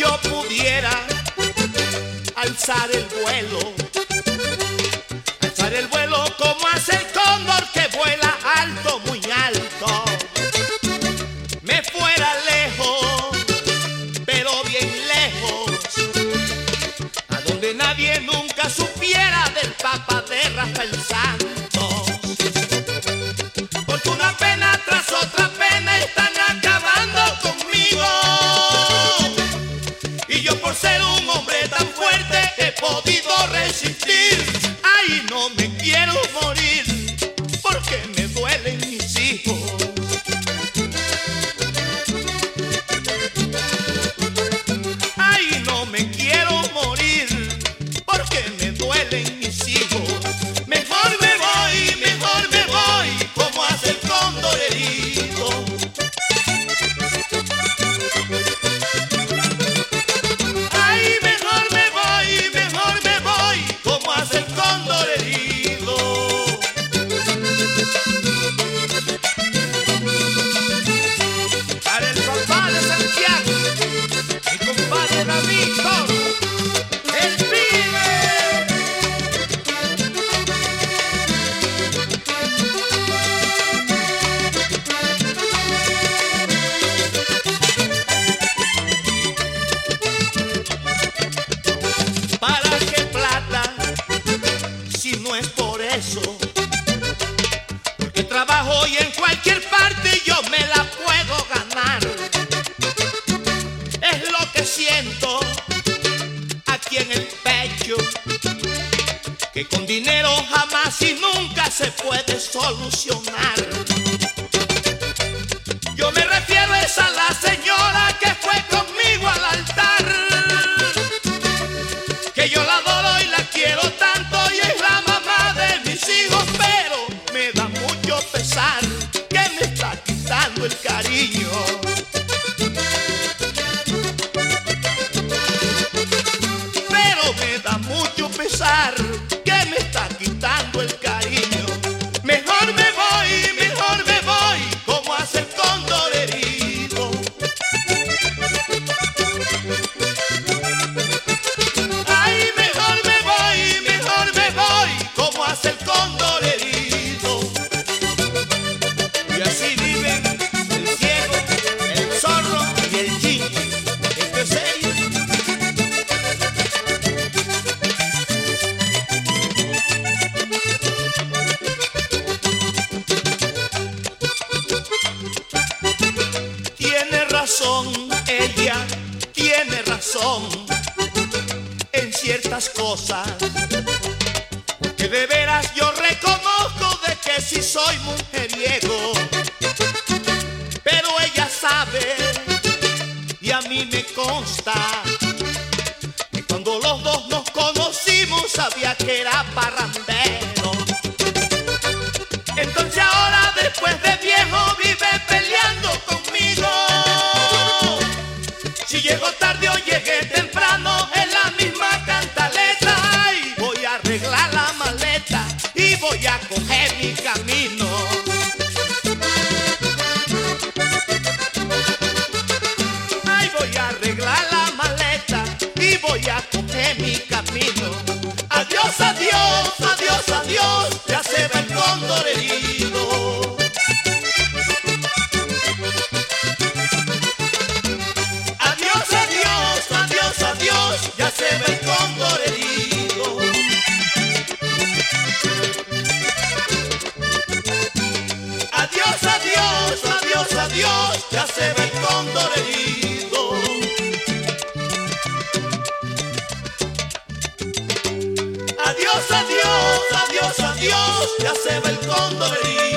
yo pudiera alzar el vuelo como hace el cóndor que vuela alto, muy alto, me fuera lejos, pero bien lejos, a donde nadie nunca supiera del Papa de Rafael Santos, porque una pena tras otra pena están acabando conmigo, y yo por ser un hombre tan fuerte he podido resistir. Ay, no me quiero morir porque me duelen mis hijos. Ay, no me quiero morir porque me duelen mis hijos. Mejor me voy, como hace el cóndor herido. Ay, mejor me voy, como hace el cóndor herido. Para el papá de Santiago, mi compadre Víctor, el pibe. ¿Para qué plata si no es por eso? Porque trabajo y en cualquier parte yo me la puedo ganar. Es lo que siento aquí en el pecho, que con dinero jamás y nunca se puede solucionar. Yo me refiero es a la señora que fue conmigo al altar, que yo la adoro y la quiero tanto y es la mamá de mis hijos, pero me da mucho pesar que me está quitando el cariño. Pero me da mucho pesar que me está quitando el cariño. Mejor me voy, como hace el cóndor herido. Ay, mejor me voy, como hace el cóndor herido. Y así viven el ciego, el zorro y el jingle. Esto es serio. Tiene razón, ella tiene razón en ciertas cosas, que de veras yo reconozco de que sí soy mujeriego, pero ella sabe y a mí me consta que cuando los dos nos conocimos sabía que era parrandero. Entonces ahora después de viejo vive peleando conmigo. Si llego tarde o llegué temprano es la misma cantaleta. Ay, voy a arreglar la maleta y voy a coger mi camino. Ay, voy a arreglar la maleta y voy a coger mi camino. Adiós, adiós, adiós, adiós, ya se va el cóndor herido. Adiós, adiós, adiós, adiós, ya se va el cóndor herido. Adiós, adiós, adiós, adiós, ya se va el cóndor herido. Adiós, adiós, adiós, adiós, ya se va el cóndor herido.